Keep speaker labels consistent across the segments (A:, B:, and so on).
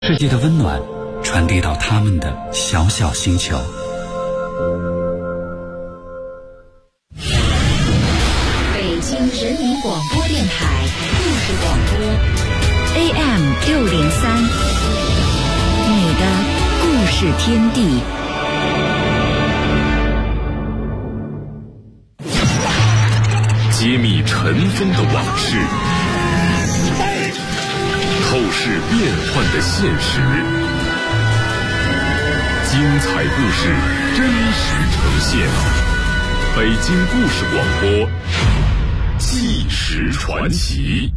A: 世界的温暖传递到他们的小小星球。
B: 北京人民广播电台故事广播 AM603，你的故事天地。
C: 揭秘尘封的往事，透视变幻的现实，精彩故事真实呈现。北京故事广播，纪实传奇。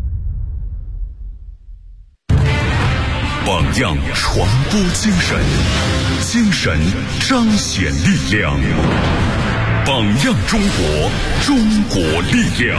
C: 榜样传播精神，精神彰显力量。榜样中国，中国力量。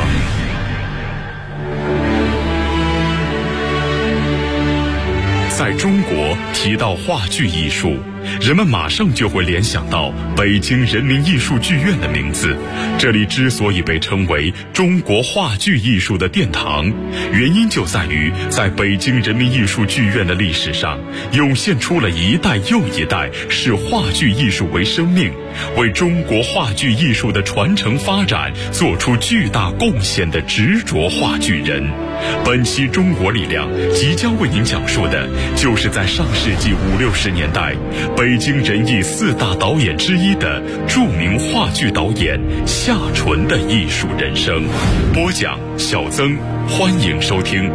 C: 在中国提到话剧艺术，人们马上就会联想到北京人民艺术剧院的名字。这里之所以被称为中国话剧艺术的殿堂，原因就在于在北京人民艺术剧院的历史上，涌现出了一代又一代视话剧艺术为生命，为中国话剧艺术的传承发展做出巨大贡献的执着话剧人。本期中国力量即将为您讲述的，就是在上世纪50、60年代，北京人艺4大导演之一的著名话剧导演夏纯的艺术人生。播讲小曾，欢迎收听。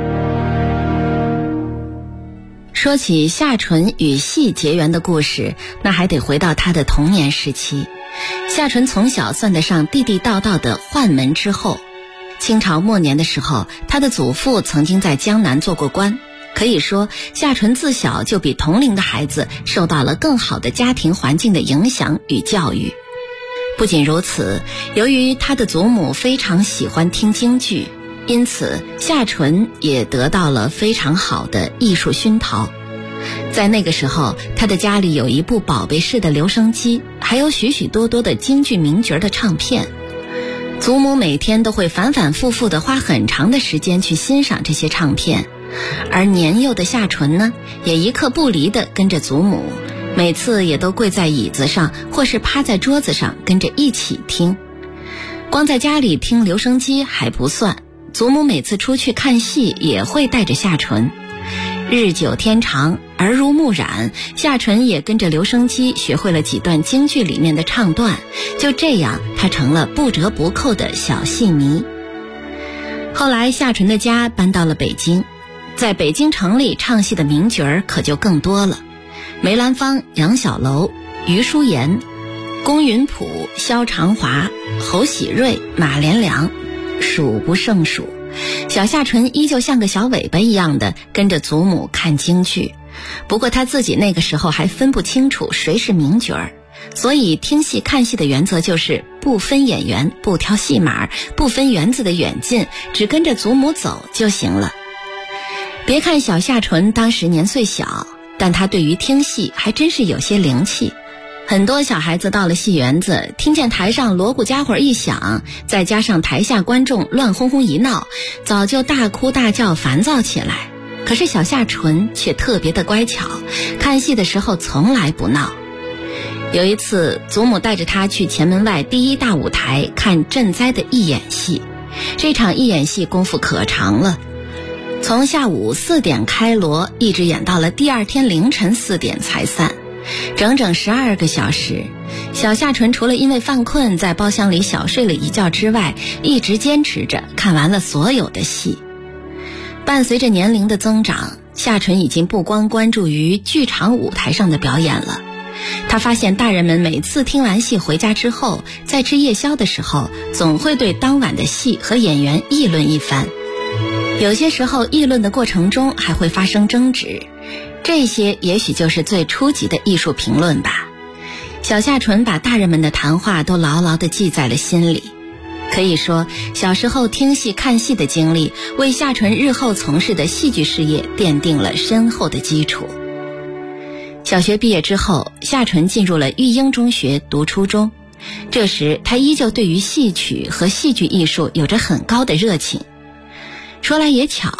B: 说起夏纯与戏结缘的故事，那还得回到他的童年时期。夏纯从小算得上地地道道的宦门之后。清朝末年的时候，他的祖父曾经在江南做过官，可以说夏纯自小就比同龄的孩子受到了更好的家庭环境的影响与教育。不仅如此，由于他的祖母非常喜欢听京剧，因此夏纯也得到了非常好的艺术熏陶。在那个时候，他的家里有一部宝贝式的留声机，还有许许多多的京剧名角的唱片。祖母每天都会反反复复地花很长的时间去欣赏这些唱片，而年幼的夏纯呢，也一刻不离地跟着祖母，每次也都跪在椅子上或是趴在桌子上跟着一起听。光在家里听留声机还不算，祖母每次出去看戏也会带着夏纯。日久天长，耳濡目染，夏纯也跟着留声机学会了几段京剧里面的唱段，就这样他成了不折不扣的小戏迷。后来夏纯的家搬到了北京，在北京城里唱戏的名角儿可就更多了，梅兰芳、杨小楼、余淑妍、龚云普、萧长华、侯喜瑞、马连良，数不胜数。小夏纯依旧像个小尾巴一样的跟着祖母看京剧，不过他自己那个时候还分不清楚谁是名角儿，所以听戏看戏的原则就是不分演员，不挑戏码，不分园子的远近，只跟着祖母走就行了。别看小夏纯当时年岁小，但他对于听戏还真是有些灵气。很多小孩子到了戏园子，听见台上锣鼓家伙一响，再加上台下观众乱哄哄一闹，早就大哭大叫烦躁起来。可是小夏纯却特别的乖巧，看戏的时候从来不闹。有一次，祖母带着他去前门外第一大舞台看赈灾的义演戏，这场义演戏功夫可长了，从下午4点开锣，一直演到了第二天凌晨4点才散。整整12个小时，小夏纯除了因为犯困在包厢里小睡了一觉之外，一直坚持着看完了所有的戏。伴随着年龄的增长，夏纯已经不光关注于剧场舞台上的表演了。他发现大人们每次听完戏回家之后，在吃夜宵的时候，总会对当晚的戏和演员议论一番。有些时候议论的过程中还会发生争执，这些也许就是最初级的艺术评论吧。小夏纯把大人们的谈话都牢牢地记在了心里。可以说，小时候听戏看戏的经历，为夏纯日后从事的戏剧事业奠定了深厚的基础。小学毕业之后，夏纯进入了育英中学读初中。这时他依旧对于戏曲和戏剧艺术有着很高的热情。说来也巧，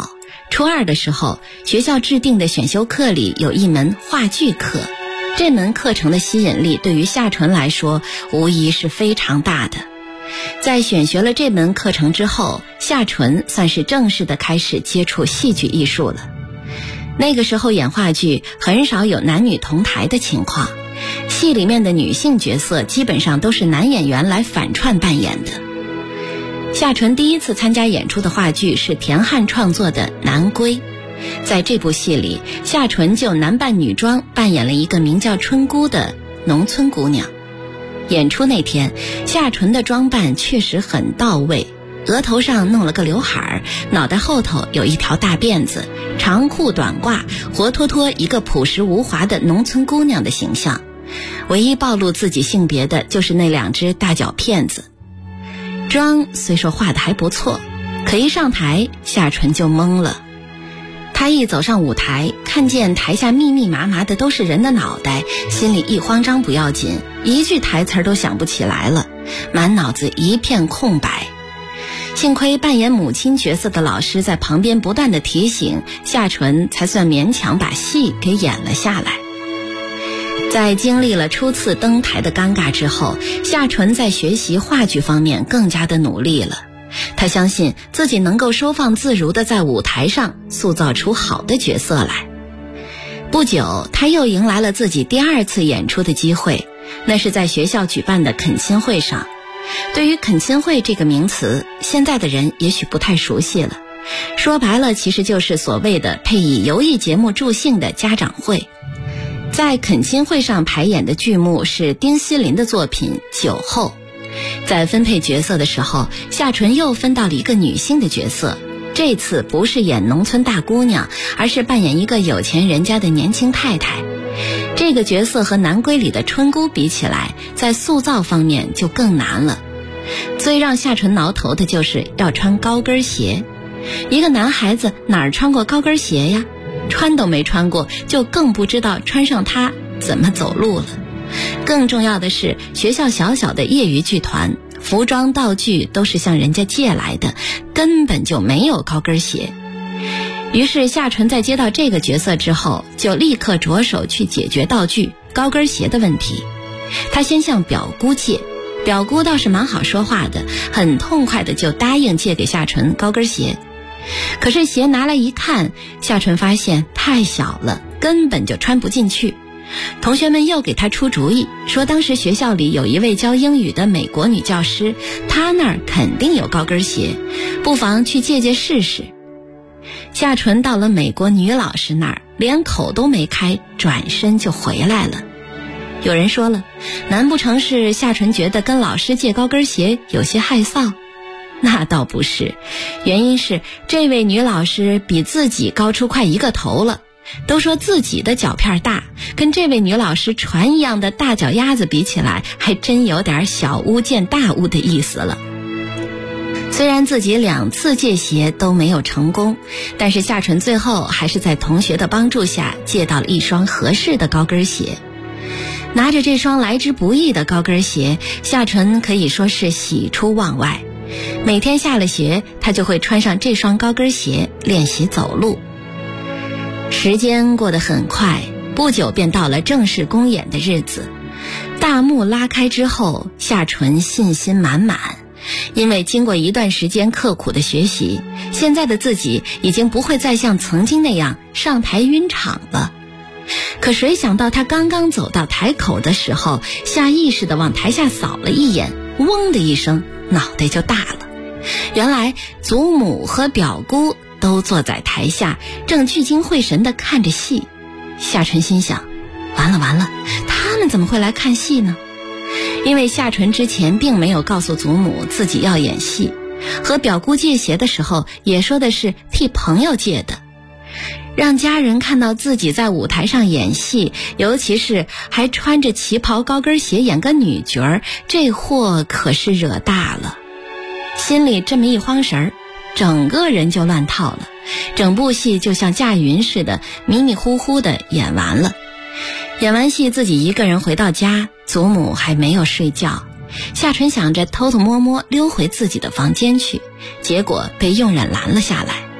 B: 初二的时候，学校制定的选修课里有一门话剧课，这门课程的吸引力对于夏纯来说无疑是非常大的。在选学了这门课程之后，夏纯算是正式的开始接触戏剧艺术了。那个时候演话剧很少有男女同台的情况，戏里面的女性角色基本上都是男演员来反串扮演的。夏纯第一次参加演出的话剧是田汉创作的《南归》，在这部戏里，夏纯就男扮女装扮演了一个名叫春姑的农村姑娘。演出那天，夏纯的装扮确实很到位，额头上弄了个刘海，脑袋后头有一条大辫子，长裤短褂，活脱脱一个朴实无华的农村姑娘的形象。唯一暴露自己性别的就是那2只大脚片子。妆虽说画得还不错，可一上台，夏纯就懵了。他一走上舞台，看见台下密密麻麻的都是人的脑袋，心里一慌张不要紧，一句台词都想不起来了，满脑子一片空白。幸亏扮演母亲角色的老师在旁边不断的提醒，夏纯才算勉强把戏给演了下来。在经历了初次登台的尴尬之后，夏纯在学习话剧方面更加的努力了。他相信自己能够收放自如地在舞台上塑造出好的角色来。不久，他又迎来了自己第2次演出的机会，那是在学校举办的恳亲会上。对于恳亲会这个名词，现在的人也许不太熟悉了。说白了，其实就是所谓的配以游艺节目助兴的家长会。在恳亲会上排演的剧目是丁锡林的作品《酒后》。在分配角色的时候，夏纯又分到了一个女性的角色，这次不是演农村大姑娘，而是扮演一个有钱人家的年轻太太。这个角色和南归里的春姑比起来，在塑造方面就更难了。最让夏纯挠头的就是要穿高跟鞋。一个男孩子哪儿穿过高跟鞋呀？穿都没穿过，就更不知道穿上它怎么走路了。更重要的是，学校小小的业余剧团，服装道具都是向人家借来的，根本就没有高跟鞋。于是夏纯在接到这个角色之后，就立刻着手去解决道具高跟鞋的问题。他先向表姑借，表姑倒是蛮好说话的，很痛快的就答应借给夏纯高跟鞋。可是鞋拿来一看，夏纯发现太小了，根本就穿不进去。同学们又给他出主意，说当时学校里有一位教英语的美国女教师，她那儿肯定有高跟鞋，不妨去借借试试。夏纯到了美国女老师那儿，连口都没开，转身就回来了。有人说了，难不成是夏纯觉得跟老师借高跟鞋有些害臊？那倒不是，原因是这位女老师比自己高出快1个头了。都说自己的脚片大，跟这位女老师船一样的大脚丫子比起来，还真有点小巫见大巫的意思了。虽然自己2次借鞋都没有成功，但是夏纯最后还是在同学的帮助下借到了一双合适的高跟鞋。拿着这双来之不易的高跟鞋，夏纯可以说是喜出望外。每天下了学，他就会穿上这双高跟鞋练习走路。时间过得很快，不久便到了正式公演的日子。大幕拉开之后，夏纯信心满满，因为经过一段时间刻苦的学习，现在的自己已经不会再像曾经那样上台晕场了。可谁想到他刚刚走到台口的时候，下意识地往台下扫了一眼，嗡的一声，脑袋就大了。原来祖母和表姑都坐在台下，正聚精会神地看着戏。夏纯心想，完了完了，他们怎么会来看戏呢？因为夏纯之前并没有告诉祖母自己要演戏，和表姑借鞋的时候也说的是替朋友借的。让家人看到自己在舞台上演戏，尤其是还穿着旗袍高跟鞋演个女角儿，这祸可是惹大了。心里这么一慌神儿，整个人就乱套了，整部戏就像驾云似的，迷迷糊糊的演完了。演完戏自己一个人回到家，祖母还没有睡觉。夏纯想着偷偷摸摸溜回自己的房间去，结果被佣人拦了下来。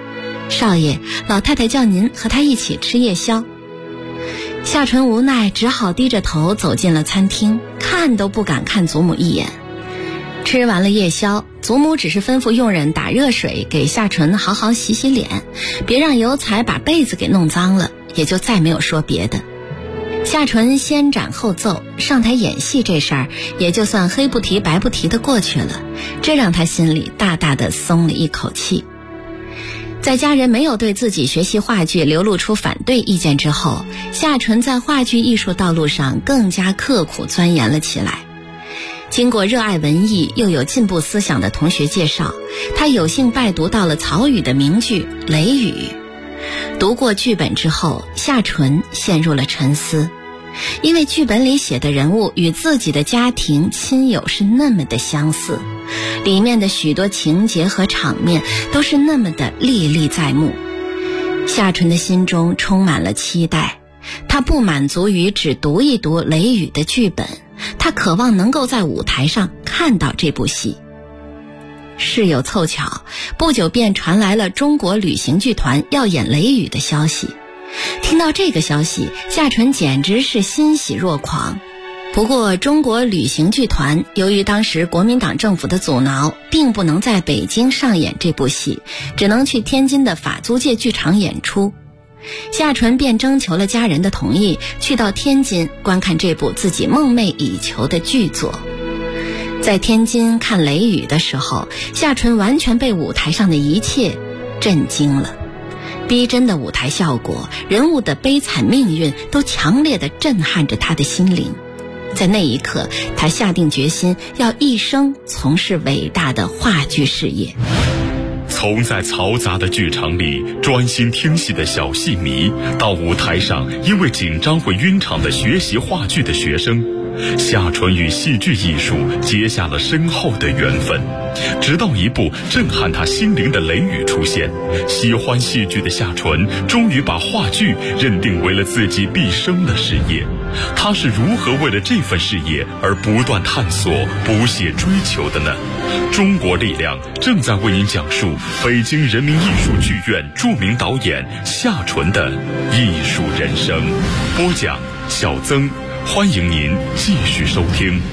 B: 少爷，老太太叫您和她一起吃夜宵。夏纯无奈，只好低着头走进了餐厅，看都不敢看祖母一眼。吃完了夜宵，祖母只是吩咐佣人打热水给夏纯好好洗洗脸，别让油彩把被子给弄脏了，也就再没有说别的。夏纯先斩后奏，上台演戏这事儿也就算黑不提白不提的过去了，这让他心里大大的松了一口气。在家人没有对自己学习话剧流露出反对意见之后，夏纯在话剧艺术道路上更加刻苦钻研了起来。经过热爱文艺又有进步思想的同学介绍，他有幸拜读到了曹禺的名剧《雷雨》。读过剧本之后，夏纯陷入了沉思，因为剧本里写的人物与自己的家庭亲友是那么的相似，里面的许多情节和场面都是那么的历历在目。夏纯的心中充满了期待，他不满足于只读一读《雷雨》的剧本，他渴望能够在舞台上看到这部戏。事有凑巧，不久便传来了中国旅行剧团要演《雷雨》的消息。听到这个消息，夏纯简直是欣喜若狂。不过中国旅行剧团由于当时国民党政府的阻挠，并不能在北京上演这部戏，只能去天津的法租界剧场演出。夏纯便征求了家人的同意，去到天津观看这部自己梦寐以求的剧作。在天津看《雷雨》的时候，夏纯完全被舞台上的一切震惊了。逼真的舞台效果，人物的悲惨命运都强烈地震撼着他的心灵。在那一刻，他下定决心要一生从事伟大的话剧事业。
C: 从在嘈杂的剧场里专心听戏的小戏迷，到舞台上因为紧张会晕场的学习话剧的学生，夏纯与戏剧艺术结下了深厚的缘分。直到一部震撼他心灵的《雷雨》出现，喜欢戏剧的夏纯终于把话剧认定为了自己毕生的事业。他是如何为了这份事业而不断探索、不懈追求的呢？中国力量正在为您讲述北京人民艺术剧院著名导演夏纯的艺术人生。播讲小曾，欢迎您继续收听。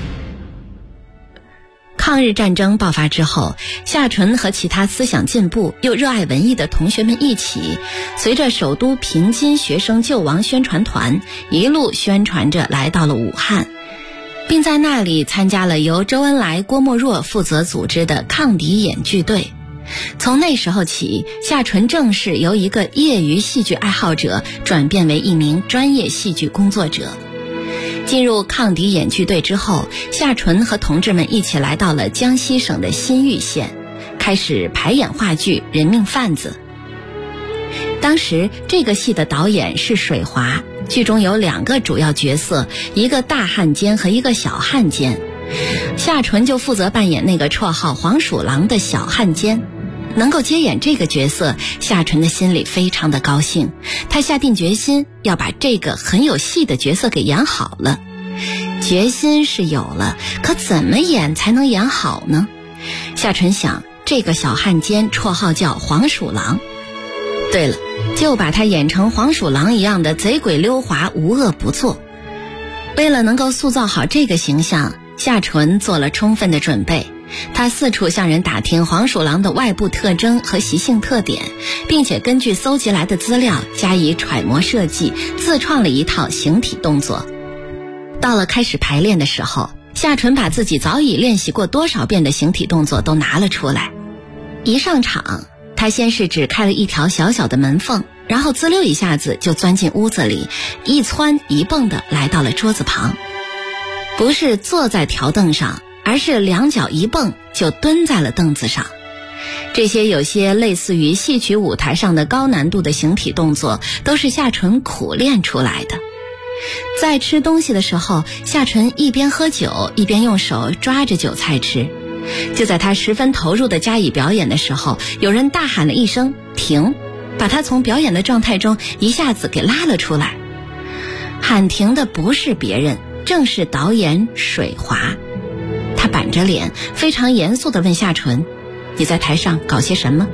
B: 抗日战争爆发之后，夏纯和其他思想进步又热爱文艺的同学们一起，随着首都平津学生救亡宣传团一路宣传着来到了武汉，并在那里参加了由周恩来、郭沫若负责组织的抗敌演剧队。从那时候起，夏纯正式由一个业余戏剧爱好者转变为一名专业戏剧工作者。进入抗敌演剧队之后，夏纯和同志们一起来到了江西省的新玉县，开始排演话剧《人命贩子》。当时这个戏的导演是水华，剧中有2个主要角色，一个大汉奸和一个小汉奸。夏纯就负责扮演那个绰号黄鼠狼的小汉奸。能够接演这个角色，夏纯的心里非常的高兴，他下定决心要把这个很有戏的角色给演好了。决心是有了，可怎么演才能演好呢？夏纯想，这个小汉奸绰号叫黄鼠狼，对了，就把他演成黄鼠狼一样的贼鬼溜滑，无恶不作。为了能够塑造好这个形象，夏纯做了充分的准备。他四处向人打听黄鼠狼的外部特征和习性特点，并且根据搜集来的资料加以揣摩设计，自创了一套形体动作。到了开始排练的时候，夏纯把自己早已练习过多少遍的形体动作都拿了出来。一上场，他先是只开了一条小小的门缝，然后滋溜一下子就钻进屋子里，一蹿一蹦的来到了桌子旁。不是坐在条凳上，而是2脚一蹦就蹲在了凳子上。这些有些类似于戏曲舞台上的高难度的形体动作，都是夏纯苦练出来的。在吃东西的时候，夏纯一边喝酒一边用手抓着酒菜吃。就在他十分投入地加以表演的时候，有人大喊了一声停，把他从表演的状态中一下子给拉了出来。喊停的不是别人，正是导演水华。他板着脸非常严肃地问夏纯，你在台上搞些什么？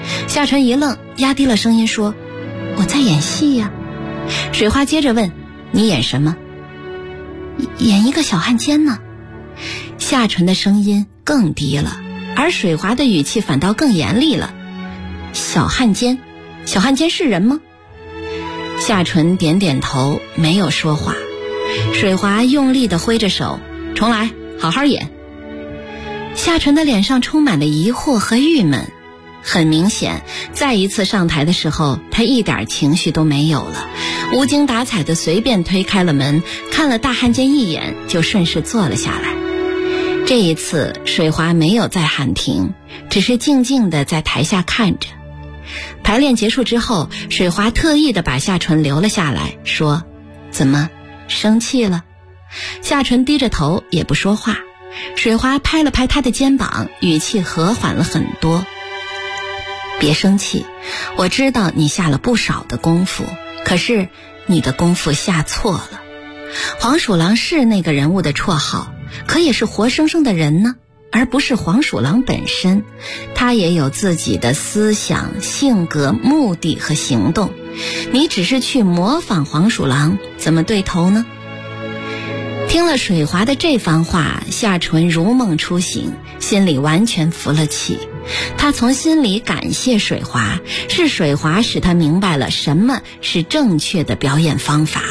B: 夏纯一愣，压低了声音说：“我在演戏呀。”水花接着问：“你演什么？”“演一个小汉奸呢。”夏纯的声音更低了，而水华的语气反倒更严厉了。“小汉奸？小汉奸是人吗？”夏纯点点头，没有说话。水华用力地挥着手：“重来，好好演。”夏纯的脸上充满了疑惑和郁闷。很明显，再一次上台的时候，他一点情绪都没有了，无精打采地随便推开了门，看了大汉奸一眼，就顺势坐了下来。这一次，水华没有再喊停，只是静静地在台下看着。排练结束之后，水华特意地把夏纯留了下来，说：“怎么，生气了？”夏纯低着头也不说话。水华拍了拍他的肩膀，语气和缓了很多：“别生气，我知道你下了不少的功夫，可是你的功夫下错了。黄鼠狼是那个人物的绰号，可也是活生生的人呢，而不是黄鼠狼本身。他也有自己的思想、性格、目的和行动。你只是去模仿黄鼠狼，怎么对头呢？”听了水华的这番话，夏纯如梦初醒，心里完全服了气。他从心里感谢水华，是水华使他明白了什么是正确的表演方法。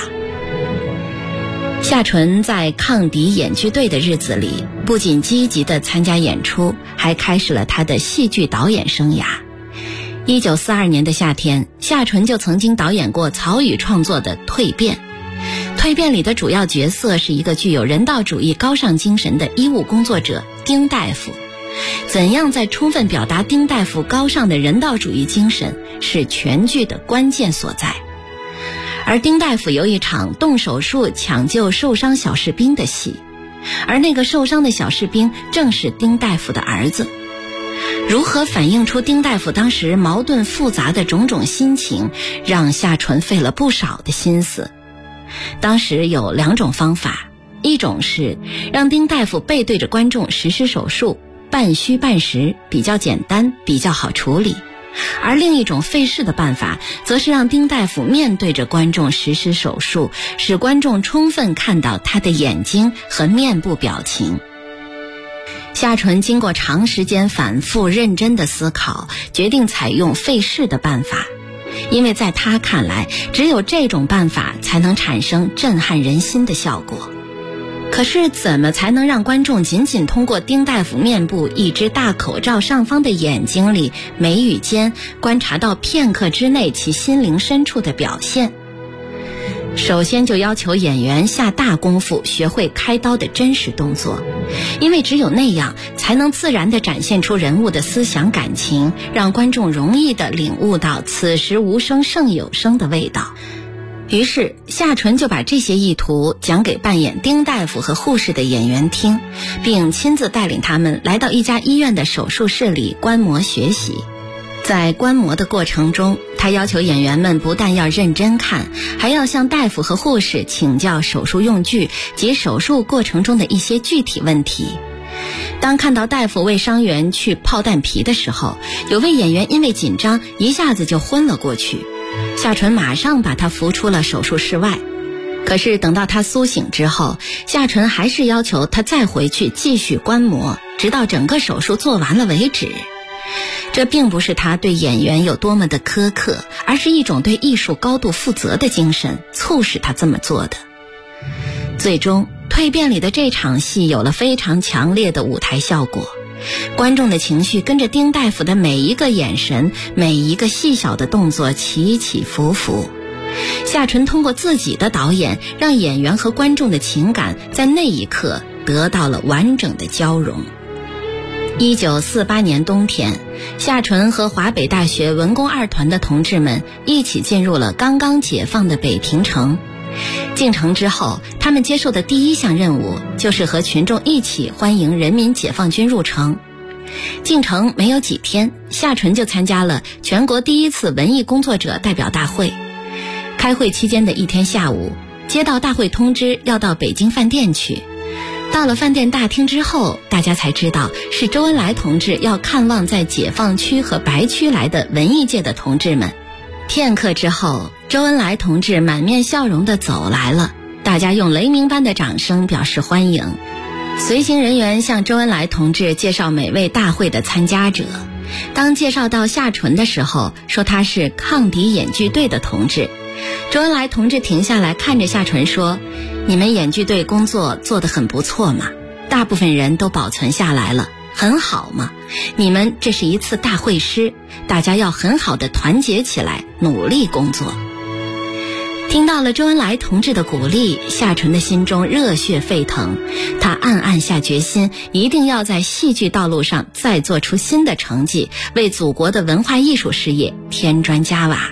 B: 夏纯在抗敌演剧队的日子里，不仅积极地参加演出，还开始了他的戏剧导演生涯。1942年的夏天，夏纯就曾经导演过曹禺创作的《蜕变》。《蜕变》里的主要角色是一个具有人道主义高尚精神的医务工作者丁大夫。怎样在充分表达丁大夫高尚的人道主义精神，是全剧的关键所在。而丁大夫有一场动手术抢救受伤小士兵的戏，而那个受伤的小士兵正是丁大夫的儿子。如何反映出丁大夫当时矛盾复杂的种种心情，让夏纯费了不少的心思。当时有2种方法，一种是让丁大夫背对着观众实施手术，半虚半实，比较简单，比较好处理。而另一种费事的办法，则是让丁大夫面对着观众实施手术，使观众充分看到他的眼睛和面部表情。夏纯经过长时间反复认真的思考，决定采用费事的办法。因为在他看来，只有这种办法才能产生震撼人心的效果。可是怎么才能让观众仅仅通过丁大夫面部一只大口罩上方的眼睛里眉宇间观察到片刻之内其心灵深处的表现？首先就要求演员下大功夫学会开刀的真实动作，因为只有那样才能自然地展现出人物的思想感情，让观众容易地领悟到此时无声胜有声的味道。于是夏纯就把这些意图讲给扮演丁大夫和护士的演员听，并亲自带领他们来到一家医院的手术室里观摩学习。在观摩的过程中，他要求演员们不但要认真看，还要向大夫和护士请教手术用具及手术过程中的一些具体问题。当看到大夫为伤员去泡蛋皮的时候，有位演员因为紧张一下子就昏了过去，夏纯马上把他扶出了手术室外。可是等到他苏醒之后，夏纯还是要求他再回去继续观摩，直到整个手术做完了为止。这并不是他对演员有多么的苛刻，而是一种对艺术高度负责的精神促使他这么做的。最终，蜕变里的这场戏有了非常强烈的舞台效果，观众的情绪跟着丁大夫的每一个眼神，每一个细小的动作起起伏伏。夏纯通过自己的导演，让演员和观众的情感在那一刻得到了完整的交融。1948年冬天，夏纯和华北大学文工二团的同志们一起进入了刚刚解放的北平城。进城之后，他们接受的第一项任务就是和群众一起欢迎人民解放军入城。进城没有几天，夏纯就参加了全国第一次文艺工作者代表大会。开会期间的一天下午，接到大会通知要到北京饭店去。 到了饭店大厅之后，大家才知道是周恩来同志要看望在解放区和白区来的文艺界的同志们。片刻之后，周恩来同志满面笑容地走来了，大家用雷鸣般的掌声表示欢迎。随行人员向周恩来同志介绍每位大会的参加者。当介绍到夏纯的时候，说他是抗敌演剧队的同志。周恩来同志停下来看着夏纯说，你们演剧队工作做得很不错嘛，大部分人都保存下来了，很好嘛。你们这是一次大会师，大家要很好的团结起来，努力工作。听到了周恩来同志的鼓励，夏纯的心中热血沸腾，他暗暗下决心，一定要在戏剧道路上再做出新的成绩，为祖国的文化艺术事业添砖加瓦。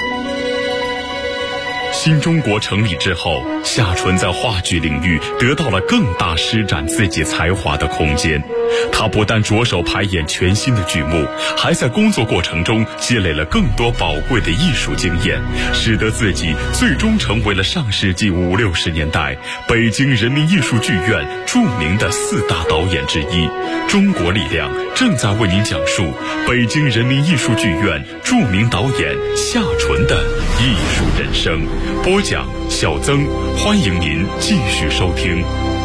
C: 新中国成立之后，夏纯在话剧领域得到了更大施展自己才华的空间。他不但着手排演全新的剧目，还在工作过程中积累了更多宝贵的艺术经验，使得自己最终成为了上世纪50、60年代北京人民艺术剧院著名的4大导演之一。中国力量正在为您讲述北京人民艺术剧院著名导演夏纯的艺术人生。播讲小曾，欢迎您继续收听。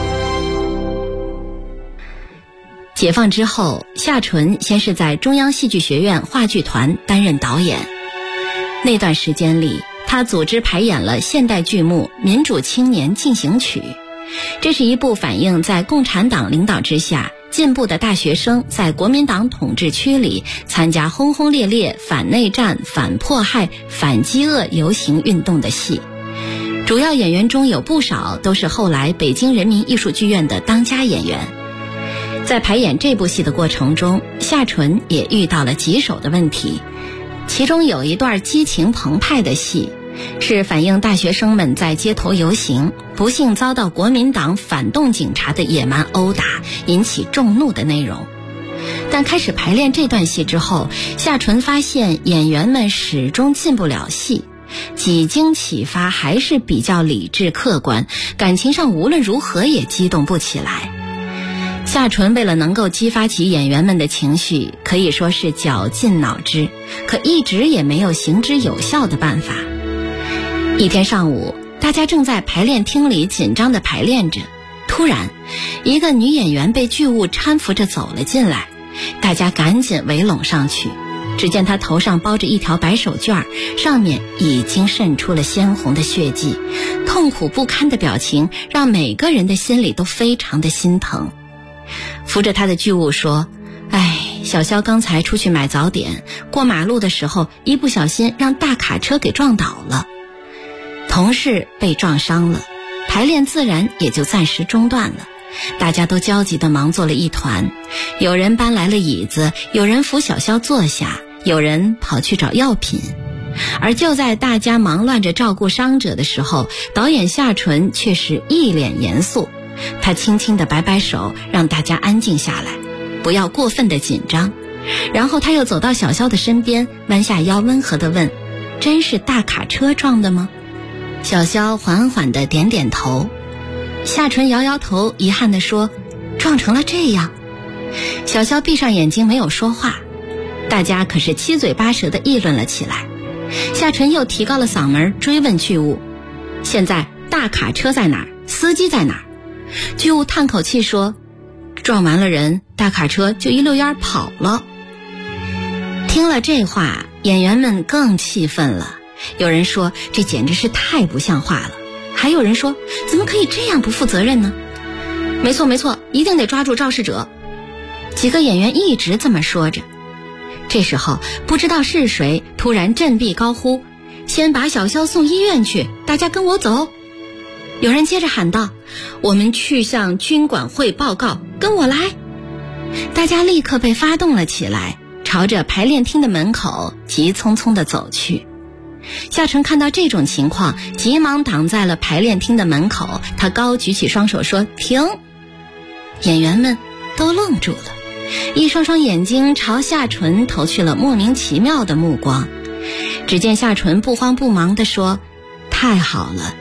B: 解放之后，夏纯先是在中央戏剧学院话剧团担任导演。那段时间里，他组织排演了现代剧目《民主青年进行曲》，这是一部反映在共产党领导之下，进步的大学生在国民党统治区里参加轰轰烈烈反内战、反迫害、反饥饿游行运动的戏。主要演员中有不少都是后来北京人民艺术剧院的当家演员。在排演这部戏的过程中，夏纯也遇到了棘手的问题。其中有一段激情澎湃的戏，是反映大学生们在街头游行，不幸遭到国民党反动警察的野蛮殴打，引起众怒的内容。但开始排练这段戏之后，夏纯发现演员们始终进不了戏，几经启发还是比较理智客观，感情上无论如何也激动不起来。夏纯为了能够激发起演员们的情绪，可以说是绞尽脑汁，可一直也没有行之有效的办法。一天上午，大家正在排练厅里紧张地排练着，突然一个女演员被剧务搀扶着走了进来，大家赶紧围拢上去。只见她头上包着一条白手绢，上面已经渗出了鲜红的血迹，痛苦不堪的表情让每个人的心里都非常的心疼。扶着他的剧务说，小肖刚才出去买早点，过马路的时候一不小心让大卡车给撞倒了，同事被撞伤了，排练自然也就暂时中断了。大家都焦急地忙作了一团，有人搬来了椅子，有人扶小肖坐下，有人跑去找药品。而就在大家忙乱着照顾伤者的时候，导演夏纯却是一脸严肃，他轻轻地摆摆手，让大家安静下来，不要过分的紧张。然后他又走到小肖的身边，弯下腰温和地问，真是大卡车撞的吗？小肖缓缓地点点头。夏纯摇摇头，遗憾地说，撞成了这样。小肖闭上眼睛没有说话，大家可是七嘴八舌地议论了起来。夏纯又提高了嗓门追问剧务，现在大卡车在哪儿？司机在哪儿？剧务叹口气说，撞完了人，大卡车就一溜烟跑了。听了这话，演员们更气愤了，有人说这简直是太不像话了，还有人说怎么可以这样不负责任呢？没错，一定得抓住肇事者。几个演员一直这么说着。这时候不知道是谁突然振臂高呼，先把小肖送医院去，大家跟我走。有人接着喊道，我们去向军管会报告，跟我来。大家立刻被发动了起来，朝着排练厅的门口急匆匆地走去。夏纯看到这种情况，急忙挡在了排练厅的门口，他高举起双手说，停。演员们都愣住了，一双双眼睛朝夏纯投去了莫名其妙的目光。只见夏纯不慌不忙地说，太好了，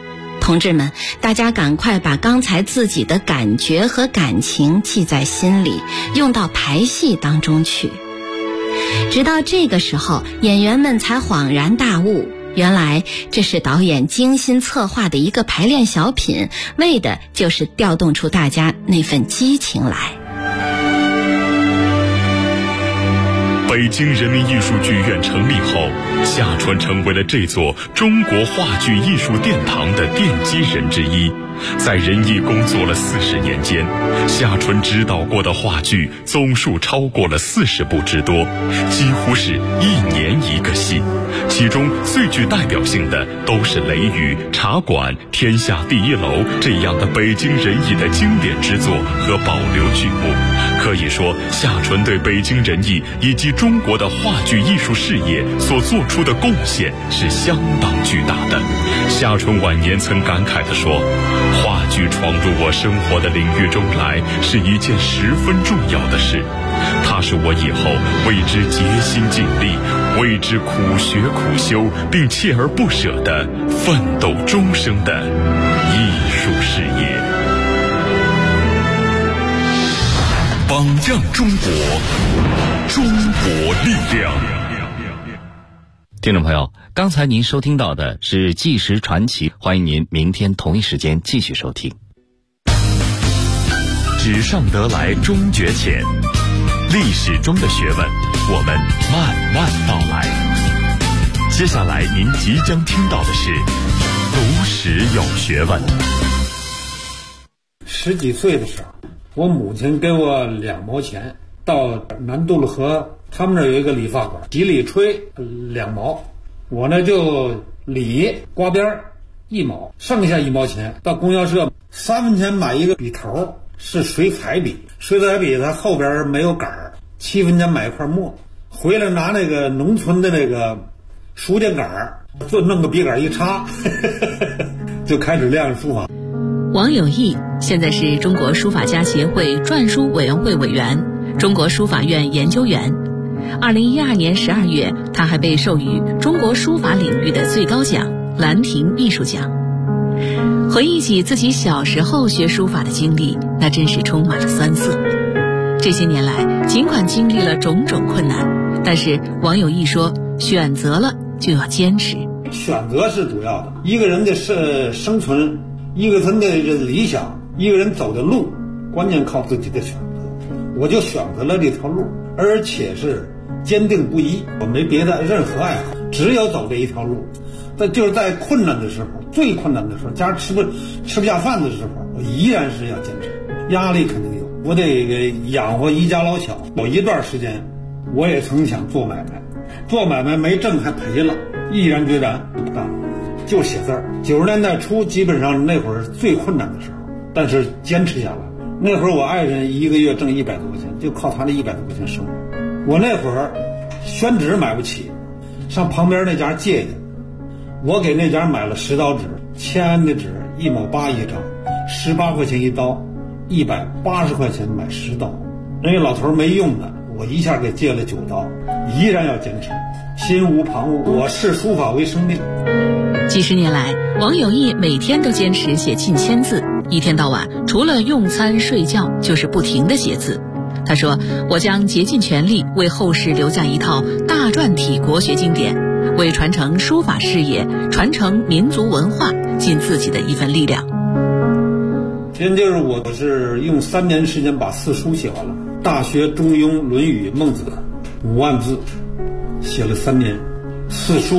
B: 同志们，大家赶快把刚才自己的感觉和感情记在心里，用到排戏当中去。直到这个时候，演员们才恍然大悟，原来这是导演精心策划的一个排练小品，为的就是调动出大家那份激情来。
C: 北京人民艺术剧院成立后，夏川成为了这座中国话剧艺术殿堂的奠基人之一。在人艺工作了40年间，夏川指导过的话剧总数超过了40部之多，几乎是1年1个戏。其中最具代表性的都是《雷雨》《茶馆》《天下第一楼》这样的北京人艺的经典之作和保留剧目。可以说，夏川对北京人艺以及中国的话剧艺术事业所做出的贡献是相当巨大的。夏川晚年曾感慨地说，话剧闯入我生活的领域中来是一件十分重要的事，它是我以后为之竭心尽力，为之苦学苦修，并锲而不舍地奋斗终生的艺术事业。榜样中国，中国力量。
D: 听众朋友，刚才您收听到的是《纪实传奇》，欢迎您明天同一时间继续收听。
C: 纸上得来终觉浅，历史中的学问，我们慢慢道来。接下来您即将听到的是读史有学问。
E: 10几岁的时候，我母亲给我2毛钱，到南渡了河，他们那儿有一个理发馆，洗理吹2毛，我呢就理刮边1毛，剩下1毛钱到供销社3分钱买一个笔头，是水彩笔，水彩笔它后边没有杆儿，7分钱买一块墨，回来拿那个农村的那个书架杆儿，就弄个笔杆一插就开始练书法。
F: 王有义现在是中国书法家协会篆书委员会委员，中国书法院研究员。2012年12月，他还被授予中国书法领域的最高奖兰亭艺术奖。回忆起自己小时候学书法的经历，那真是充满了酸涩。这些年来，尽管经历了种种困难，但是王有义说，选择了就要坚持。
E: 选择是主要的，一个人的生存，一个人的理想，一个人走的路，关键靠自己的选择。我就选择了这条路，而且是坚定不移，我没别的任何爱好，只有走这一条路。就是在困难的时候，最困难的时候，家吃不下饭的时候，我依然是要坚持。压力肯定有，我得养活一家老小。有一段时间，我也曾想做买卖，做买卖没挣还赔了，毅然决然不干，就写字儿。90年代初，基本上那会儿最困难的时候，但是坚持下来。那会儿我爱人1个月挣100多块钱，就靠他那100多块钱生活。我那会儿宣纸买不起，上旁边那家借的，我给那家买了10刀纸，签的纸1毛8一张，18块钱一刀，180块钱买10刀。人家老头没用的，我一下给借了9刀，依然要坚持，心无旁骛，我视书法为生命。
F: 几十年来，王有义每天都坚持写近1000字，一天到晚除了用餐睡觉就是不停地写字。他说，我将竭尽全力为后世留下一套大篆体国学经典，为传承书法事业、传承民族文化尽自己的一份力量。
E: 现就是我是用3年时间把4书写完了，大学、中庸、论语、孟子5万字写了3年，4书